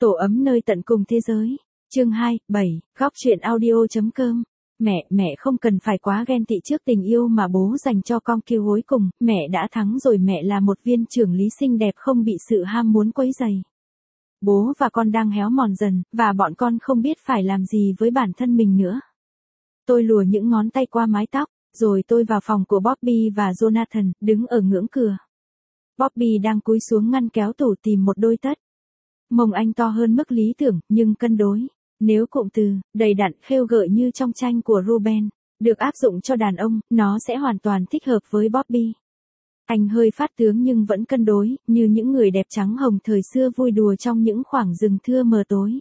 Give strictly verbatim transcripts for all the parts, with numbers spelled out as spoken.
Tổ ấm nơi tận cùng thế giới. Chương hai, bảy, góc truyện audio.com. Mẹ, mẹ không cần phải quá ghen tị trước tình yêu mà bố dành cho con kia cuối cùng, mẹ đã thắng rồi, mẹ là một viên trưởng lý xinh đẹp không bị sự ham muốn quấy rầy. Bố và con đang héo mòn dần, và bọn con không biết phải làm gì với bản thân mình nữa. Tôi lùa những ngón tay qua mái tóc, rồi tôi vào phòng của Bobby và Jonathan, đứng ở ngưỡng cửa. Bobby đang cúi xuống ngăn kéo tủ tìm một đôi tất. Mông anh to hơn mức lý tưởng, nhưng cân đối. Nếu cụm từ, đầy đặn, khêu gợi như trong tranh của Ruben, được áp dụng cho đàn ông, nó sẽ hoàn toàn thích hợp với Bobby. Anh hơi phát tướng nhưng vẫn cân đối, như những người đẹp trắng hồng thời xưa vui đùa trong những khoảng rừng thưa mờ tối.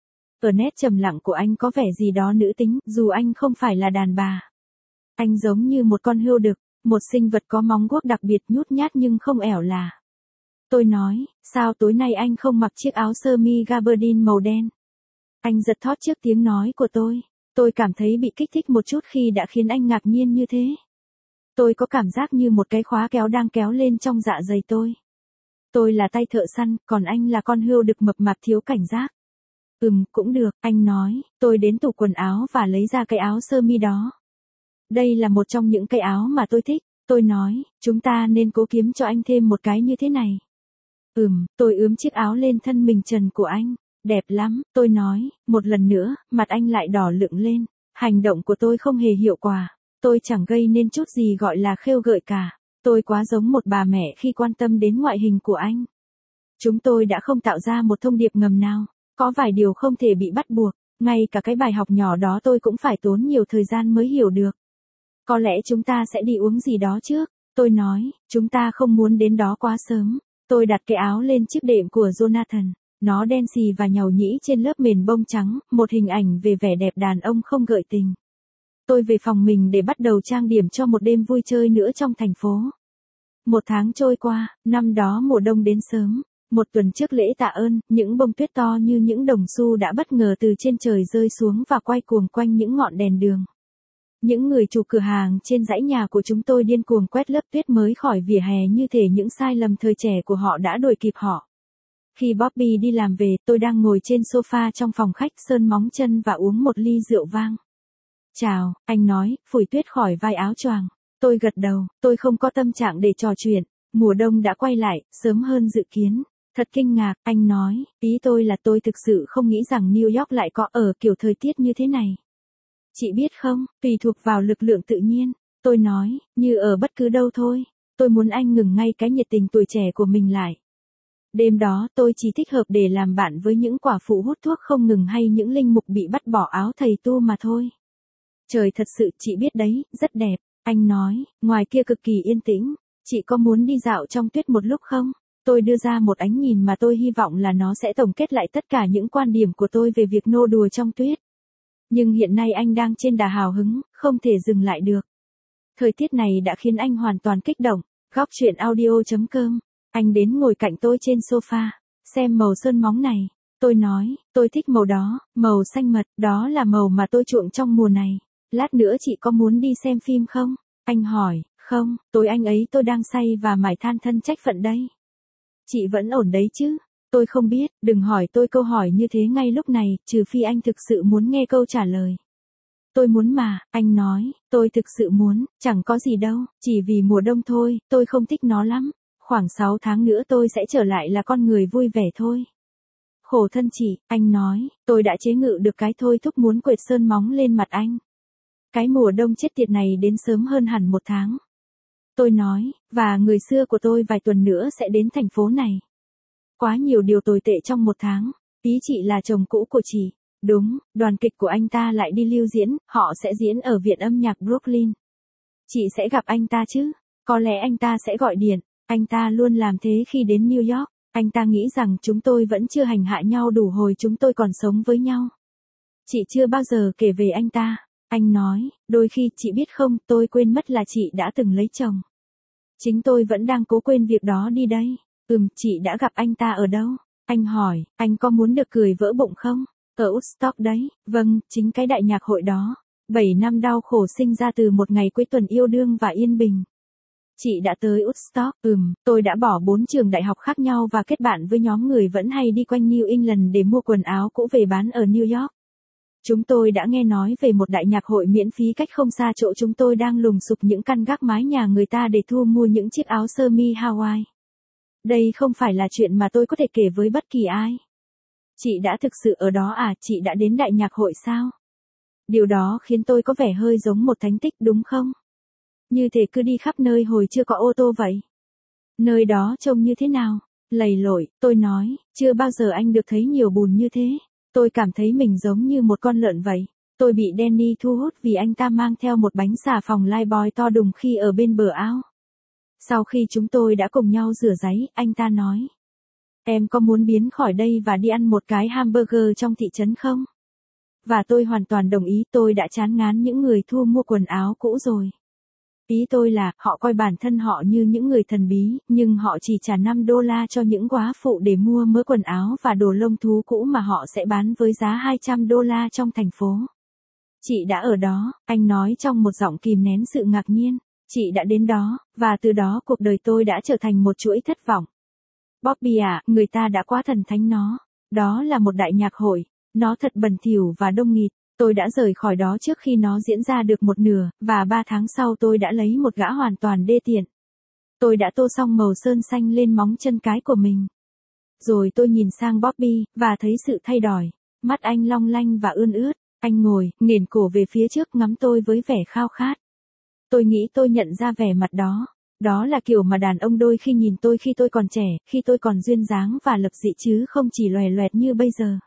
Ở nét trầm lặng của anh có vẻ gì đó nữ tính, dù anh không phải là đàn bà. Anh giống như một con hươu đực, một sinh vật có móng guốc đặc biệt nhút nhát nhưng không ẻo là. Tôi nói, sao tối nay anh không mặc chiếc áo sơ mi gabardine màu đen? Anh giật thót trước tiếng nói của tôi. Tôi cảm thấy bị kích thích một chút khi đã khiến anh ngạc nhiên như thế. Tôi có cảm giác như một cái khóa kéo đang kéo lên trong dạ dày tôi. Tôi là tay thợ săn, còn anh là con hươu đực mập mạp thiếu cảnh giác. Ừm, cũng được, anh nói. Tôi đến tủ quần áo và lấy ra cái áo sơ mi đó. Đây là một trong những cái áo mà tôi thích. Tôi nói, chúng ta nên cố kiếm cho anh thêm một cái như thế này. Ừm, tôi ướm chiếc áo lên thân mình trần của anh. Đẹp lắm, tôi nói. Một lần nữa, mặt anh lại đỏ lựng lên. Hành động của tôi không hề hiệu quả. Tôi chẳng gây nên chút gì gọi là khêu gợi cả. Tôi quá giống một bà mẹ khi quan tâm đến ngoại hình của anh. Chúng tôi đã không tạo ra một thông điệp ngầm nào. Có vài điều không thể bị bắt buộc. Ngay cả cái bài học nhỏ đó tôi cũng phải tốn nhiều thời gian mới hiểu được. Có lẽ chúng ta sẽ đi uống gì đó trước. Tôi nói, chúng ta không muốn đến đó quá sớm. Tôi đặt cái áo lên chiếc đệm của Jonathan. Nó đen xì và nhàu nhĩ trên lớp mền bông trắng, một hình ảnh về vẻ đẹp đàn ông không gợi tình. Tôi về phòng mình để bắt đầu trang điểm cho một đêm vui chơi nữa trong thành phố. Một tháng trôi qua, năm đó mùa đông đến sớm. Một tuần trước lễ tạ ơn, những bông tuyết to như những đồng xu đã bất ngờ từ trên trời rơi xuống và quay cuồng quanh những ngọn đèn đường. Những người chủ cửa hàng trên dãy nhà của chúng tôi điên cuồng quét lớp tuyết mới khỏi vỉa hè như thể những sai lầm thời trẻ của họ đã đuổi kịp họ. Khi Bobby đi làm về, tôi đang ngồi trên sofa trong phòng khách sơn móng chân và uống một ly rượu vang. Chào, anh nói, phủi tuyết khỏi vai áo choàng. Tôi gật đầu, tôi không có tâm trạng để trò chuyện. Mùa đông đã quay lại, sớm hơn dự kiến. Thật kinh ngạc, anh nói, ý tôi là tôi thực sự không nghĩ rằng New York lại có ở kiểu thời tiết như thế này. Chị biết không, tùy thuộc vào lực lượng tự nhiên. Tôi nói, như ở bất cứ đâu thôi. Tôi muốn anh ngừng ngay cái nhiệt tình tuổi trẻ của mình lại. Đêm đó tôi chỉ thích hợp để làm bạn với những quả phụ hút thuốc không ngừng hay những linh mục bị bắt bỏ áo thầy tu mà thôi. Trời thật sự, chị biết đấy, rất đẹp. Anh nói, ngoài kia cực kỳ yên tĩnh. Chị có muốn đi dạo trong tuyết một lúc không? Tôi đưa ra một ánh nhìn mà tôi hy vọng là nó sẽ tổng kết lại tất cả những quan điểm của tôi về việc nô đùa trong tuyết. Nhưng hiện nay anh đang trên đà hào hứng, không thể dừng lại được. Thời tiết này đã khiến anh hoàn toàn kích động. Góc truyện audio.com. Anh đến ngồi cạnh tôi trên sofa. Xem màu sơn móng này. Tôi nói, tôi thích màu đó, màu xanh mật, đó là màu mà tôi chuộng trong mùa này. Lát nữa chị có muốn đi xem phim không? Anh hỏi, không, tối anh ấy tôi đang say và mải than thân trách phận đây. Chị vẫn ổn đấy chứ? Tôi không biết, đừng hỏi tôi câu hỏi như thế ngay lúc này, trừ phi anh thực sự muốn nghe câu trả lời. Tôi muốn mà, anh nói, tôi thực sự muốn, chẳng có gì đâu, chỉ vì mùa đông thôi, tôi không thích nó lắm. Khoảng sáu tháng nữa tôi sẽ trở lại là con người vui vẻ thôi. Khổ thân chị, anh nói, tôi đã chế ngự được cái thôi thúc muốn quệt sơn móng lên mặt anh. Cái mùa đông chết tiệt này đến sớm hơn hẳn một tháng. Tôi nói, và người xưa của tôi vài tuần nữa sẽ đến thành phố này. Quá nhiều điều tồi tệ trong một tháng. Ý chị là chồng cũ của chị. Đúng, đoàn kịch của anh ta lại đi lưu diễn, họ sẽ diễn ở viện âm nhạc Brooklyn. Chị sẽ gặp anh ta chứ? Có lẽ anh ta sẽ gọi điện. Anh ta luôn làm thế khi đến New York. Anh ta nghĩ rằng chúng tôi vẫn chưa hành hạ nhau đủ hồi chúng tôi còn sống với nhau. Chị chưa bao giờ kể về anh ta. Anh nói, đôi khi chị biết không, tôi quên mất là chị đã từng lấy chồng. Chính tôi vẫn đang cố quên việc đó đi đây. Ừm, chị đã gặp anh ta ở đâu? Anh hỏi, anh có muốn được cười vỡ bụng không? Ở Woodstock đấy, vâng, chính cái đại nhạc hội đó. Bảy năm đau khổ sinh ra từ một ngày cuối tuần yêu đương và yên bình. Chị đã tới Woodstock, ừm, tôi đã bỏ bốn trường đại học khác nhau và kết bạn với nhóm người vẫn hay đi quanh New England để mua quần áo cũ về bán ở New York. Chúng tôi đã nghe nói về một đại nhạc hội miễn phí cách không xa chỗ chúng tôi đang lùng sục những căn gác mái nhà người ta để thu mua những chiếc áo sơ mi Hawaii. Đây không phải là chuyện mà tôi có thể kể với bất kỳ ai. Chị đã thực sự ở đó à, chị đã đến đại nhạc hội sao? Điều đó khiến tôi có vẻ hơi giống một thánh tích đúng không? Như thể cứ đi khắp nơi hồi chưa có ô tô vậy. Nơi đó trông như thế nào? Lầy lội, tôi nói, chưa bao giờ anh được thấy nhiều bùn như thế. Tôi cảm thấy mình giống như một con lợn vậy. Tôi bị Danny thu hút vì anh ta mang theo một bánh xà phòng Lifebuoy to đùng khi ở bên bờ ao. Sau khi chúng tôi đã cùng nhau rửa ráy, anh ta nói. Em có muốn biến khỏi đây và đi ăn một cái hamburger trong thị trấn không? Và tôi hoàn toàn đồng ý, tôi đã chán ngán những người thu mua quần áo cũ rồi. Ý tôi là, họ coi bản thân họ như những người thần bí, nhưng họ chỉ trả năm đô la cho những góa phụ để mua mớ quần áo và đồ lông thú cũ mà họ sẽ bán với giá hai trăm đô la trong thành phố. Chị đã ở đó, anh nói trong một giọng kìm nén sự ngạc nhiên. Chị đã đến đó, và từ đó cuộc đời tôi đã trở thành một chuỗi thất vọng. Bobby à, người ta đã quá thần thánh nó. Đó là một đại nhạc hội, nó thật bẩn thỉu và đông nghịt. Tôi đã rời khỏi đó trước khi nó diễn ra được một nửa, và ba tháng sau tôi đã lấy một gã hoàn toàn đê tiện. Tôi đã tô xong màu sơn xanh lên móng chân cái của mình. Rồi tôi nhìn sang Bobby, và thấy sự thay đổi. Mắt anh long lanh và ươn ướt. Anh ngồi, nghển cổ về phía trước ngắm tôi với vẻ khao khát. Tôi nghĩ tôi nhận ra vẻ mặt đó. Đó là kiểu mà đàn ông đôi khi nhìn tôi khi tôi còn trẻ, khi tôi còn duyên dáng và lập dị chứ không chỉ loè loẹt như bây giờ.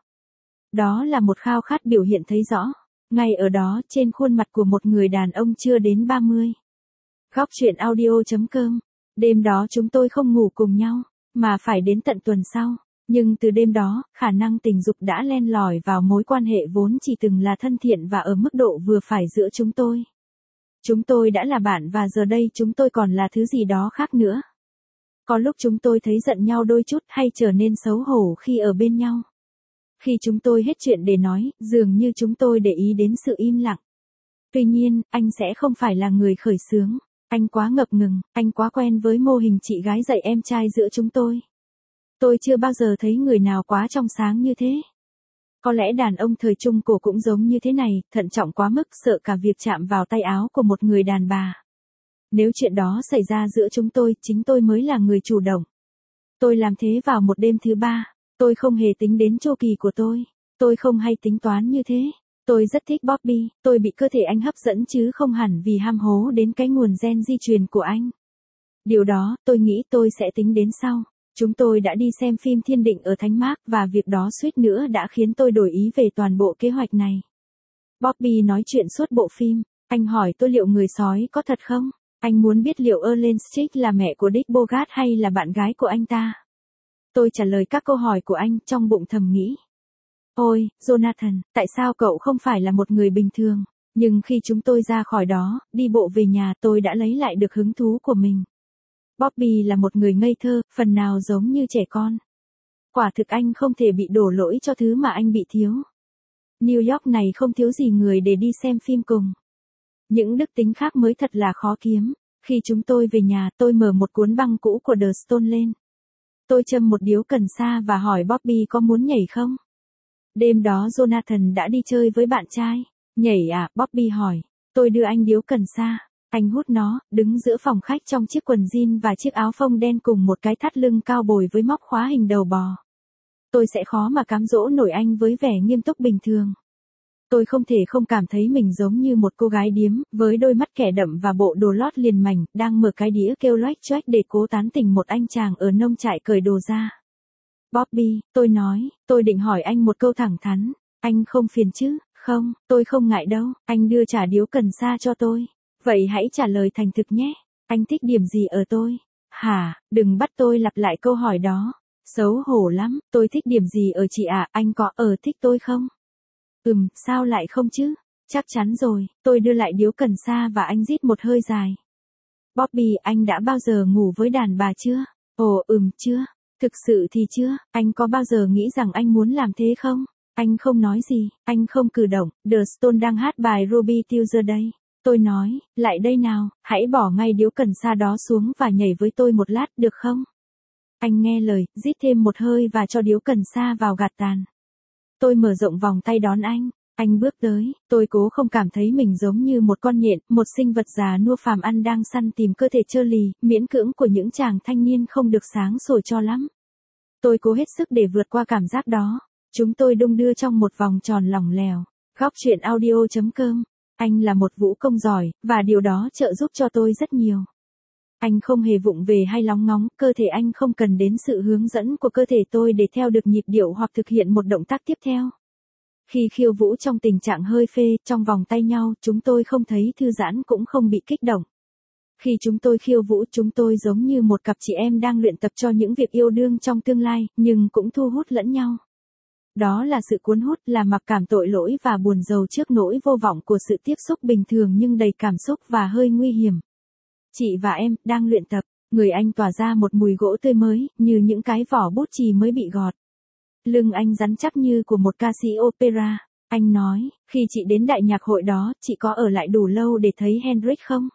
Đó là một khao khát biểu hiện thấy rõ, ngay ở đó trên khuôn mặt của một người đàn ông chưa đến ba mươi. Góc truyện audio chấm com. Đêm đó chúng tôi không ngủ cùng nhau, mà phải đến tận tuần sau. Nhưng từ đêm đó, khả năng tình dục đã len lỏi vào mối quan hệ vốn chỉ từng là thân thiện và ở mức độ vừa phải giữa chúng tôi. Chúng tôi đã là bạn và giờ đây chúng tôi còn là thứ gì đó khác nữa. Có lúc chúng tôi thấy giận nhau đôi chút hay trở nên xấu hổ khi ở bên nhau. Khi chúng tôi hết chuyện để nói, dường như chúng tôi để ý đến sự im lặng. Tuy nhiên, anh sẽ không phải là người khởi xướng. Anh quá ngập ngừng, anh quá quen với mô hình chị gái dạy em trai giữa chúng tôi. Tôi chưa bao giờ thấy người nào quá trong sáng như thế. Có lẽ đàn ông thời Trung Cổ cũng giống như thế này, thận trọng quá mức, sợ cả việc chạm vào tay áo của một người đàn bà. Nếu chuyện đó xảy ra giữa chúng tôi, chính tôi mới là người chủ động. Tôi làm thế vào một đêm thứ ba. Tôi không hề tính đến chu kỳ của tôi. Tôi không hay tính toán như thế. Tôi rất thích Bobby, tôi bị cơ thể anh hấp dẫn chứ không hẳn vì ham hố đến cái nguồn gen di truyền của anh. Điều đó, tôi nghĩ tôi sẽ tính đến sau. Chúng tôi đã đi xem phim Thiên Định ở Thánh Mác và việc đó suýt nữa đã khiến tôi đổi ý về toàn bộ kế hoạch này. Bobby nói chuyện suốt bộ phim. Anh hỏi tôi liệu người sói có thật không? Anh muốn biết liệu Ellen Street là mẹ của Dick Bogart hay là bạn gái của anh ta. Tôi trả lời các câu hỏi của anh trong bụng thầm nghĩ. Ôi, Jonathan, tại sao cậu không phải là một người bình thường? Nhưng khi chúng tôi ra khỏi đó, đi bộ về nhà tôi đã lấy lại được hứng thú của mình. Bobby là một người ngây thơ, phần nào giống như trẻ con. Quả thực anh không thể bị đổ lỗi cho thứ mà anh bị thiếu. New York này không thiếu gì người để đi xem phim cùng. Những đức tính khác mới thật là khó kiếm. Khi chúng tôi về nhà, tôi mở một cuốn băng cũ của The Stone lên. Tôi châm một điếu cần sa và hỏi Bobby có muốn nhảy không? Đêm đó Jonathan đã đi chơi với bạn trai. Nhảy à, Bobby hỏi. Tôi đưa anh điếu cần sa. Anh hút nó, đứng giữa phòng khách trong chiếc quần jean và chiếc áo phông đen cùng một cái thắt lưng cao bồi với móc khóa hình đầu bò. Tôi sẽ khó mà cám dỗ nổi anh với vẻ nghiêm túc bình thường. Tôi không thể không cảm thấy mình giống như một cô gái điếm, với đôi mắt kẻ đậm và bộ đồ lót liền mảnh, đang mở cái đĩa kêu loách choách để cố tán tỉnh một anh chàng ở nông trại cởi đồ ra. Bobby, tôi nói, tôi định hỏi anh một câu thẳng thắn. Anh không phiền chứ? Không, tôi không ngại đâu. Anh đưa trả điếu cần sa cho tôi. Vậy hãy trả lời thành thực nhé. Anh thích điểm gì ở tôi? Hả, đừng bắt tôi lặp lại câu hỏi đó. Xấu hổ lắm, tôi thích điểm gì ở chị ạ, à? Anh có ở thích tôi không? Ừm, sao lại không chứ? Chắc chắn rồi, tôi đưa lại điếu cần sa và anh rít một hơi dài. Bobby, anh đã bao giờ ngủ với đàn bà chưa? Ồ, ừm, chưa. Thực sự thì chưa, anh có bao giờ nghĩ rằng anh muốn làm thế không? Anh không nói gì, anh không cử động, The Stone đang hát bài Ruby Tuesday đây. Tôi nói, lại đây nào, hãy bỏ ngay điếu cần sa đó xuống và nhảy với tôi một lát được không? Anh nghe lời, rít thêm một hơi và cho điếu cần sa vào gạt tàn. Tôi mở rộng vòng tay đón anh. Anh bước tới, tôi cố không cảm thấy mình giống như một con nhện, một sinh vật già nua phàm ăn đang săn tìm cơ thể trơ lì, miễn cưỡng của những chàng thanh niên không được sáng sủa cho lắm. Tôi cố hết sức để vượt qua cảm giác đó. Chúng tôi đung đưa trong một vòng tròn lỏng lẻo. Góc truyện audio chấm com. Anh là một vũ công giỏi, và điều đó trợ giúp cho tôi rất nhiều. Anh không hề vụng về hay lóng ngóng, cơ thể anh không cần đến sự hướng dẫn của cơ thể tôi để theo được nhịp điệu hoặc thực hiện một động tác tiếp theo. Khi khiêu vũ trong tình trạng hơi phê, trong vòng tay nhau, chúng tôi không thấy thư giãn cũng không bị kích động. Khi chúng tôi khiêu vũ, chúng tôi giống như một cặp chị em đang luyện tập cho những việc yêu đương trong tương lai, nhưng cũng thu hút lẫn nhau. Đó là sự cuốn hút, là mặc cảm tội lỗi và buồn rầu trước nỗi vô vọng của sự tiếp xúc bình thường nhưng đầy cảm xúc và hơi nguy hiểm. Chị và em, đang luyện tập, người anh tỏa ra một mùi gỗ tươi mới, như những cái vỏ bút chì mới bị gọt. Lưng anh rắn chắc như của một ca sĩ opera. Anh nói, khi chị đến đại nhạc hội đó, chị có ở lại đủ lâu để thấy Hendrix không?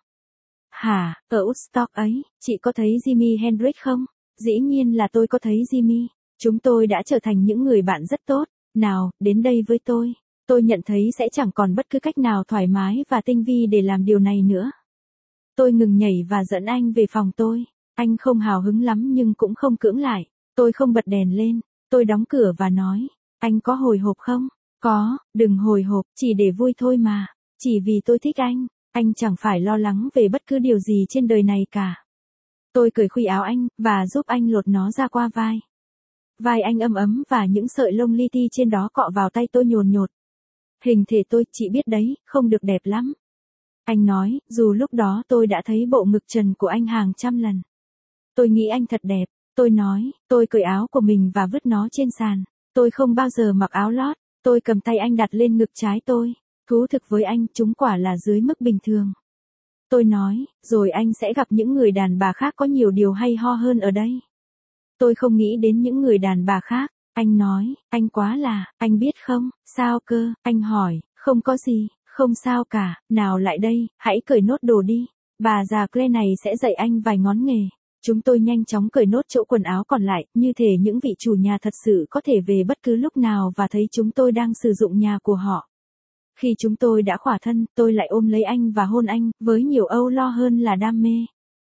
Hả, ở Woodstock ấy, chị có thấy Jimi Hendrix không? Dĩ nhiên là tôi có thấy Jimi. Chúng tôi đã trở thành những người bạn rất tốt. Nào, đến đây với tôi. Tôi nhận thấy sẽ chẳng còn bất cứ cách nào thoải mái và tinh vi để làm điều này nữa. Tôi ngừng nhảy và dẫn anh về phòng tôi. Anh không hào hứng lắm nhưng cũng không cưỡng lại. Tôi không bật đèn lên. Tôi đóng cửa và nói, anh có hồi hộp không? Có, đừng hồi hộp, chỉ để vui thôi mà. Chỉ vì tôi thích anh, anh chẳng phải lo lắng về bất cứ điều gì trên đời này cả. Tôi cởi khuy áo anh, và giúp anh lột nó ra qua vai. Vai anh ấm ấm và những sợi lông li ti trên đó cọ vào tay tôi nhồn nhột. Hình thể tôi, chị biết đấy, không được đẹp lắm. Anh nói, dù lúc đó tôi đã thấy bộ ngực trần của anh hàng trăm lần. Tôi nghĩ anh thật đẹp. Tôi nói, tôi cởi áo của mình và vứt nó trên sàn. Tôi không bao giờ mặc áo lót. Tôi cầm tay anh đặt lên ngực trái tôi. Thú thực với anh, chúng quả là dưới mức bình thường. Tôi nói, rồi anh sẽ gặp những người đàn bà khác có nhiều điều hay ho hơn ở đây. Tôi không nghĩ đến những người đàn bà khác. Anh nói, anh quá là, anh biết không, sao cơ, anh hỏi, không có gì, không sao cả, nào lại đây, hãy cởi nốt đồ đi. Bà già Claire này sẽ dạy anh vài ngón nghề. Chúng tôi nhanh chóng cởi nốt chỗ quần áo còn lại, như thể những vị chủ nhà thật sự có thể về bất cứ lúc nào và thấy chúng tôi đang sử dụng nhà của họ. Khi chúng tôi đã khỏa thân, tôi lại ôm lấy anh và hôn anh, với nhiều âu lo hơn là đam mê.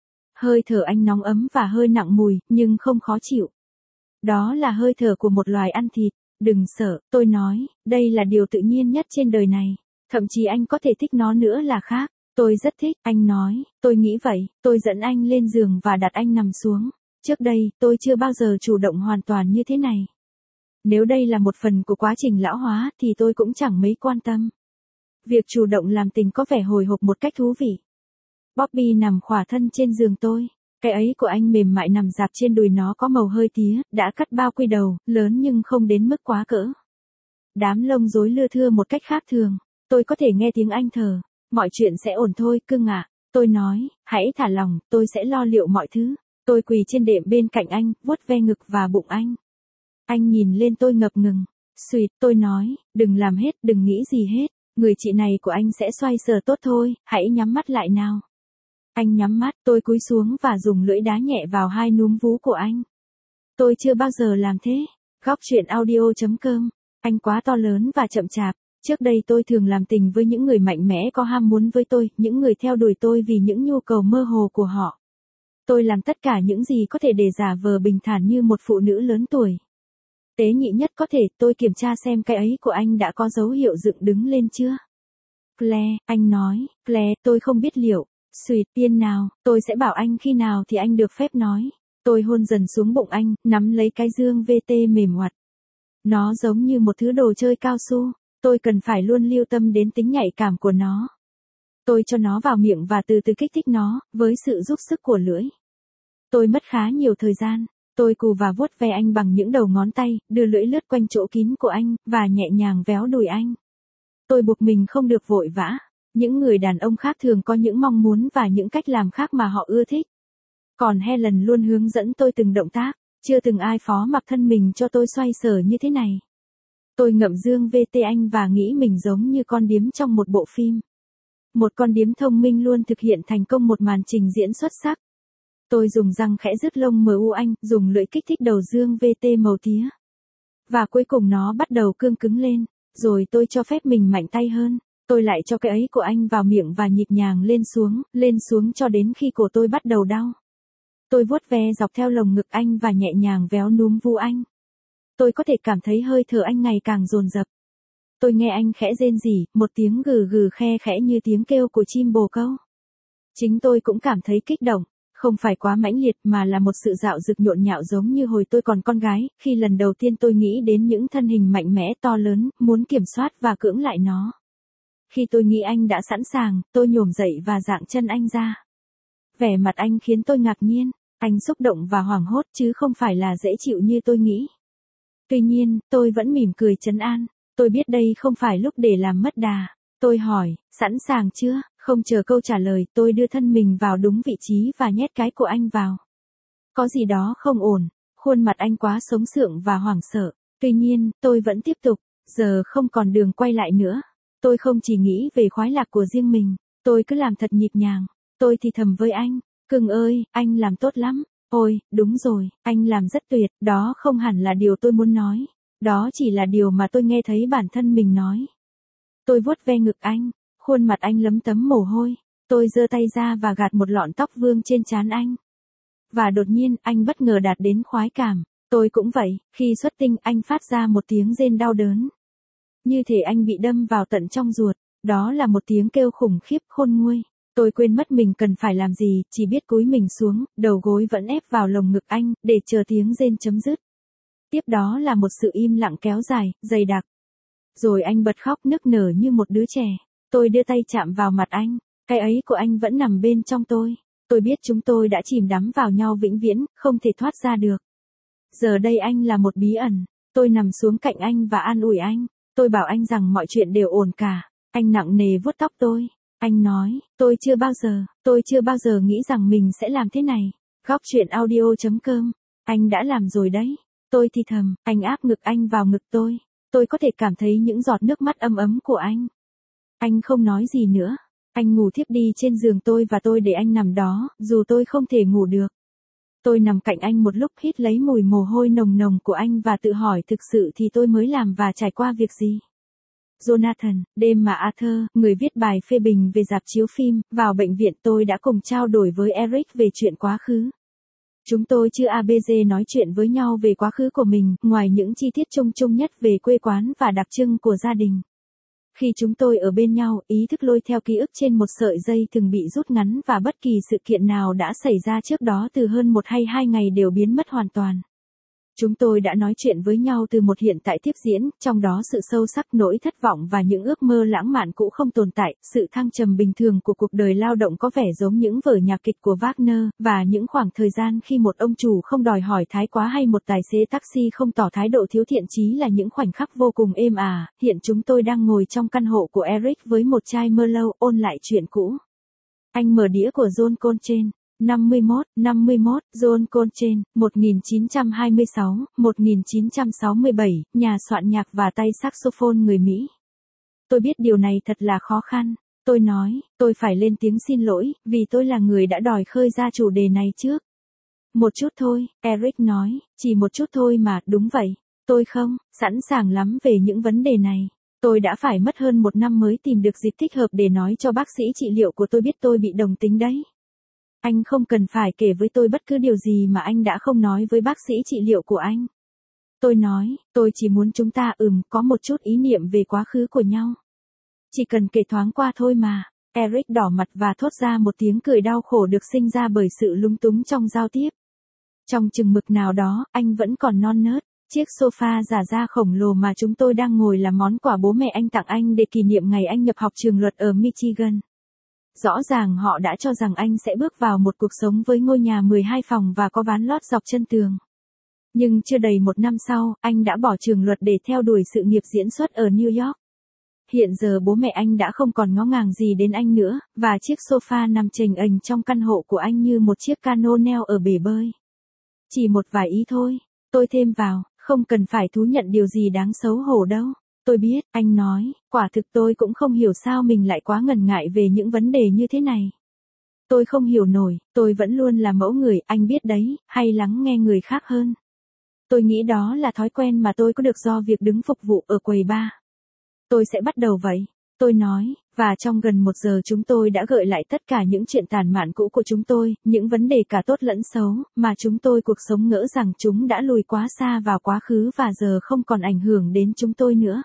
Hơi thở anh nóng ấm và hơi nặng mùi, nhưng không khó chịu. Đó là hơi thở của một loài ăn thịt. Đừng sợ, tôi nói, đây là điều tự nhiên nhất trên đời này. Thậm chí anh có thể thích nó nữa là khác. Tôi rất thích, anh nói, tôi nghĩ vậy, tôi dẫn anh lên giường và đặt anh nằm xuống. Trước đây, tôi chưa bao giờ chủ động hoàn toàn như thế này. Nếu đây là một phần của quá trình lão hóa thì tôi cũng chẳng mấy quan tâm. Việc chủ động làm tình có vẻ hồi hộp một cách thú vị. Bobby nằm khỏa thân trên giường tôi. Cái ấy của anh mềm mại nằm dạp trên đùi, nó có màu hơi tía, đã cắt bao quy đầu, lớn nhưng không đến mức quá cỡ. Đám lông rối lưa thưa một cách khác thường. Tôi có thể nghe tiếng anh thở. Mọi chuyện sẽ ổn thôi, cưng ạ. Tôi nói, hãy thả lòng, tôi sẽ lo liệu mọi thứ. Tôi quỳ trên đệm bên cạnh anh, vuốt ve ngực và bụng anh. Anh nhìn lên tôi ngập ngừng. Sweet, tôi nói, đừng làm hết, đừng nghĩ gì hết. Người chị này của anh sẽ xoay sở tốt thôi, hãy nhắm mắt lại nào. Anh nhắm mắt, tôi cúi xuống và dùng lưỡi đá nhẹ vào hai núm vú của anh. Tôi chưa bao giờ làm thế. Góc truyện audio chấm com. Anh quá to lớn và chậm chạp. Trước đây tôi thường làm tình với những người mạnh mẽ có ham muốn với tôi, những người theo đuổi tôi vì những nhu cầu mơ hồ của họ. Tôi làm tất cả những gì có thể để giả vờ bình thản như một phụ nữ lớn tuổi. Tế nhị nhất có thể, tôi kiểm tra xem cái ấy của anh đã có dấu hiệu dựng đứng lên chưa. Claire, anh nói, Claire, tôi không biết liệu. Sweet, tiên nào, tôi sẽ bảo anh khi nào thì anh được phép nói. Tôi hôn dần xuống bụng anh, nắm lấy cái dương vê tê mềm oặt. Nó giống như một thứ đồ chơi cao su. Tôi cần phải luôn lưu tâm đến tính nhạy cảm của nó. Tôi cho nó vào miệng và từ từ kích thích nó, với sự giúp sức của lưỡi. Tôi mất khá nhiều thời gian. Tôi cù và vuốt ve anh bằng những đầu ngón tay, đưa lưỡi lướt quanh chỗ kín của anh, và nhẹ nhàng véo đùi anh. Tôi buộc mình không được vội vã. Những người đàn ông khác thường có những mong muốn và những cách làm khác mà họ ưa thích. Còn Helen luôn hướng dẫn tôi từng động tác, chưa từng ai phó mặc thân mình cho tôi xoay sở như thế này. Tôi ngậm dương vê tê anh và nghĩ mình giống như con điếm trong một bộ phim. Một con điếm thông minh luôn thực hiện thành công một màn trình diễn xuất sắc. Tôi dùng răng khẽ rứt lông mờ u anh, dùng lưỡi kích thích đầu dương vê tê màu tía. Và cuối cùng nó bắt đầu cương cứng lên, rồi tôi cho phép mình mạnh tay hơn. Tôi lại cho cái ấy của anh vào miệng và nhịp nhàng lên xuống, lên xuống cho đến khi cổ tôi bắt đầu đau. Tôi vuốt ve dọc theo lồng ngực anh và nhẹ nhàng véo núm vú anh. Tôi có thể cảm thấy hơi thở anh ngày càng dồn dập. Tôi nghe anh khẽ rên rỉ, một tiếng gừ gừ khe khẽ như tiếng kêu của chim bồ câu. Chính tôi cũng cảm thấy kích động, không phải quá mãnh liệt mà là một sự dạo dực nhộn nhạo giống như hồi tôi còn con gái, khi lần đầu tiên tôi nghĩ đến những thân hình mạnh mẽ to lớn, muốn kiểm soát và cưỡng lại nó. Khi tôi nghĩ anh đã sẵn sàng, tôi nhổm dậy và giãng chân anh ra. Vẻ mặt anh khiến tôi ngạc nhiên, anh xúc động và hoảng hốt chứ không phải là dễ chịu như tôi nghĩ. Tuy nhiên, tôi vẫn mỉm cười trấn an, tôi biết đây không phải lúc để làm mất đà. Tôi hỏi, sẵn sàng chưa? Không chờ câu trả lời, tôi đưa thân mình vào đúng vị trí và nhét cái của anh vào. Có gì đó không ổn, khuôn mặt anh quá sống sượng và hoảng sợ. Tuy nhiên, tôi vẫn tiếp tục, giờ không còn đường quay lại nữa. Tôi không chỉ nghĩ về khoái lạc của riêng mình, tôi cứ làm thật nhịp nhàng. Tôi thì thầm với anh, cưng ơi, anh làm tốt lắm. Ôi, đúng rồi, anh làm rất tuyệt, đó không hẳn là điều tôi muốn nói. Đó chỉ là điều mà tôi nghe thấy bản thân mình nói. Tôi vuốt ve ngực anh, khuôn mặt anh lấm tấm mồ hôi. Tôi giơ tay ra và gạt một lọn tóc vương trên trán anh. Và đột nhiên, anh bất ngờ đạt đến khoái cảm. Tôi cũng vậy, khi xuất tinh anh phát ra một tiếng rên đau đớn. Như thể anh bị đâm vào tận trong ruột. Đó là một tiếng kêu khủng khiếp khôn nguôi. Tôi quên mất mình cần phải làm gì, chỉ biết cúi mình xuống, đầu gối vẫn ép vào lồng ngực anh, để chờ tiếng rên chấm dứt. Tiếp đó là một sự im lặng kéo dài, dày đặc. Rồi anh bật khóc nức nở như một đứa trẻ. Tôi đưa tay chạm vào mặt anh, cái ấy của anh vẫn nằm bên trong tôi. Tôi biết chúng tôi đã chìm đắm vào nhau vĩnh viễn, không thể thoát ra được. Giờ đây anh là một bí ẩn. Tôi nằm xuống cạnh anh và an ủi anh. Tôi bảo anh rằng mọi chuyện đều ổn cả. Anh nặng nề vuốt tóc tôi. Anh nói, tôi chưa bao giờ, tôi chưa bao giờ nghĩ rằng mình sẽ làm thế này. Góc truyện audio chấm com. Anh đã làm rồi đấy. Tôi thì thầm, anh áp ngực anh vào ngực tôi. Tôi có thể cảm thấy những giọt nước mắt ấm ấm của anh. Anh không nói gì nữa. Anh ngủ thiếp đi trên giường tôi và tôi để anh nằm đó, dù tôi không thể ngủ được. Tôi nằm cạnh anh một lúc hít lấy mùi mồ hôi nồng nồng của anh và tự hỏi thực sự thì tôi mới làm và trải qua việc gì. Jonathan, đêm mà Arthur, người viết bài phê bình về rạp chiếu phim, vào bệnh viện tôi đã cùng trao đổi với Eric về chuyện quá khứ. Chúng tôi chưa a bê giê nói chuyện với nhau về quá khứ của mình, ngoài những chi tiết chung chung nhất về quê quán và đặc trưng của gia đình. Khi chúng tôi ở bên nhau, ý thức lôi theo ký ức trên một sợi dây thường bị rút ngắn và bất kỳ sự kiện nào đã xảy ra trước đó từ hơn một hay hai ngày đều biến mất hoàn toàn. Chúng tôi đã nói chuyện với nhau từ một hiện tại tiếp diễn, trong đó sự sâu sắc, nỗi thất vọng và những ước mơ lãng mạn cũ không tồn tại, sự thăng trầm bình thường của cuộc đời lao động có vẻ giống những vở nhạc kịch của Wagner, và những khoảng thời gian khi một ông chủ không đòi hỏi thái quá hay một tài xế taxi không tỏ thái độ thiếu thiện chí là những khoảnh khắc vô cùng êm ả. Hiện chúng tôi đang ngồi trong căn hộ của Eric với một chai Merlot ôn lại chuyện cũ. Anh mở đĩa của John Coltrane. năm mươi mốt, năm mươi mốt, John Coltrane, một nghìn chín trăm hai mươi sáu đến một nghìn chín trăm sáu mươi bảy, nhà soạn nhạc và tay saxophone người Mỹ. Tôi biết điều này thật là khó khăn. Tôi nói, tôi phải lên tiếng xin lỗi, vì tôi là người đã đòi khơi ra chủ đề này trước. Một chút thôi, Eric nói, chỉ một chút thôi mà, đúng vậy. Tôi không, sẵn sàng lắm về những vấn đề này. Tôi đã phải mất hơn một năm mới tìm được dịp thích hợp để nói cho bác sĩ trị liệu của tôi biết tôi bị đồng tính đấy. Anh không cần phải kể với tôi bất cứ điều gì mà anh đã không nói với bác sĩ trị liệu của anh. Tôi nói, tôi chỉ muốn chúng ta ừm có một chút ý niệm về quá khứ của nhau. Chỉ cần kể thoáng qua thôi mà. Eric đỏ mặt và thốt ra một tiếng cười đau khổ được sinh ra bởi sự lúng túng trong giao tiếp. Trong chừng mực nào đó, anh vẫn còn non nớt. Chiếc sofa giả da khổng lồ mà chúng tôi đang ngồi là món quà bố mẹ anh tặng anh để kỷ niệm ngày anh nhập học trường luật ở Michigan. Rõ ràng họ đã cho rằng anh sẽ bước vào một cuộc sống với ngôi nhà mười hai phòng và có ván lót dọc chân tường. Nhưng chưa đầy một năm sau, anh đã bỏ trường luật để theo đuổi sự nghiệp diễn xuất ở New York. Hiện giờ bố mẹ anh đã không còn ngó ngàng gì đến anh nữa, và chiếc sofa nằm chềnh ềnh trong căn hộ của anh như một chiếc cano neo ở bể bơi. Chỉ một vài ý thôi, tôi thêm vào, không cần phải thú nhận điều gì đáng xấu hổ đâu. Tôi biết, anh nói, quả thực tôi cũng không hiểu sao mình lại quá ngần ngại về những vấn đề như thế này. Tôi không hiểu nổi, tôi vẫn luôn là mẫu người, anh biết đấy, hay lắng nghe người khác hơn. Tôi nghĩ đó là thói quen mà tôi có được do việc đứng phục vụ ở quầy bar. Tôi sẽ bắt đầu vậy, tôi nói, và trong gần một giờ chúng tôi đã gợi lại tất cả những chuyện tàn mạn cũ của chúng tôi, những vấn đề cả tốt lẫn xấu, mà chúng tôi cuộc sống ngỡ rằng chúng đã lùi quá xa vào quá khứ và giờ không còn ảnh hưởng đến chúng tôi nữa.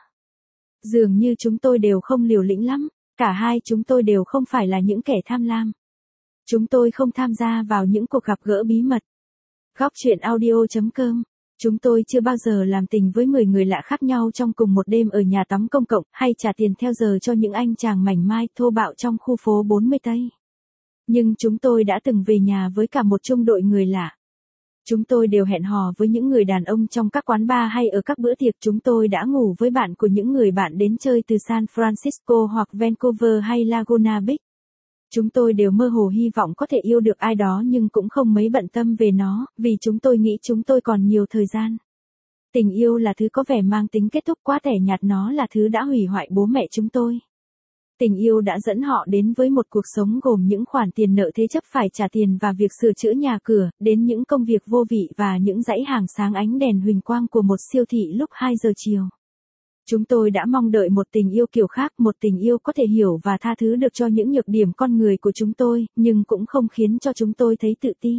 Dường như chúng tôi đều không liều lĩnh lắm, cả hai chúng tôi đều không phải là những kẻ tham lam. Chúng tôi không tham gia vào những cuộc gặp gỡ bí mật. Góc chuyện audio chấm com. Chúng tôi chưa bao giờ làm tình với mười người lạ khác nhau trong cùng một đêm ở nhà tắm công cộng, hay trả tiền theo giờ cho những anh chàng mảnh mai thô bạo trong khu phố bốn mươi Tây. Nhưng chúng tôi đã từng về nhà với cả một trung đội người lạ. Chúng tôi đều hẹn hò với những người đàn ông trong các quán bar hay ở các bữa tiệc. Chúng tôi đã ngủ với bạn của những người bạn đến chơi từ San Francisco hoặc Vancouver hay Laguna Beach. Chúng tôi đều mơ hồ hy vọng có thể yêu được ai đó nhưng cũng không mấy bận tâm về nó, vì chúng tôi nghĩ chúng tôi còn nhiều thời gian. Tình yêu là thứ có vẻ mang tính kết thúc quá tẻ nhạt, nó là thứ đã hủy hoại bố mẹ chúng tôi. Tình yêu đã dẫn họ đến với một cuộc sống gồm những khoản tiền nợ thế chấp phải trả tiền và việc sửa chữa nhà cửa, đến những công việc vô vị và những dãy hàng sáng ánh đèn huỳnh quang của một siêu thị lúc hai giờ chiều. Chúng tôi đã mong đợi một tình yêu kiểu khác, một tình yêu có thể hiểu và tha thứ được cho những nhược điểm con người của chúng tôi, nhưng cũng không khiến cho chúng tôi thấy tự ti.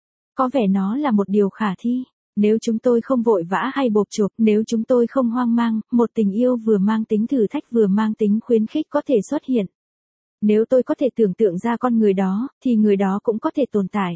Có vẻ nó là một điều khả thi. Nếu chúng tôi không vội vã hay bộp chộp, nếu chúng tôi không hoang mang, một tình yêu vừa mang tính thử thách vừa mang tính khuyến khích có thể xuất hiện. Nếu tôi có thể tưởng tượng ra con người đó, thì người đó cũng có thể tồn tại.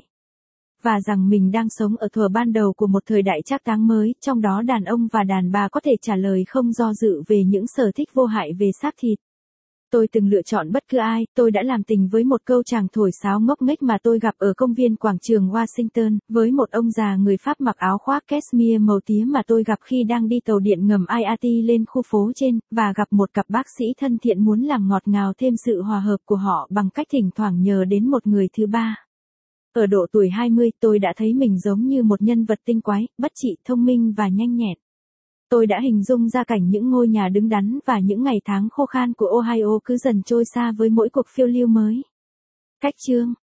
Và rằng mình đang sống ở thuở ban đầu của một thời đại trác táng mới, trong đó đàn ông và đàn bà có thể trả lời không do dự về những sở thích vô hại về xác thịt. Tôi từng lựa chọn bất cứ ai, tôi đã làm tình với một câu chàng thổi sáo ngốc nghếch mà tôi gặp ở công viên quảng trường Washington, với một ông già người Pháp mặc áo khoác cashmere màu tía mà tôi gặp khi đang đi tàu điện ngầm i a tê lên khu phố trên, và gặp một cặp bác sĩ thân thiện muốn làm ngọt ngào thêm sự hòa hợp của họ bằng cách thỉnh thoảng nhờ đến một người thứ ba. Ở độ tuổi hai mươi, tôi đã thấy mình giống như một nhân vật tinh quái, bất trị, thông minh và nhanh nhẹn. Tôi đã hình dung ra cảnh những ngôi nhà đứng đắn và những ngày tháng khô khan của Ohio cứ dần trôi xa với mỗi cuộc phiêu lưu mới. Cách chương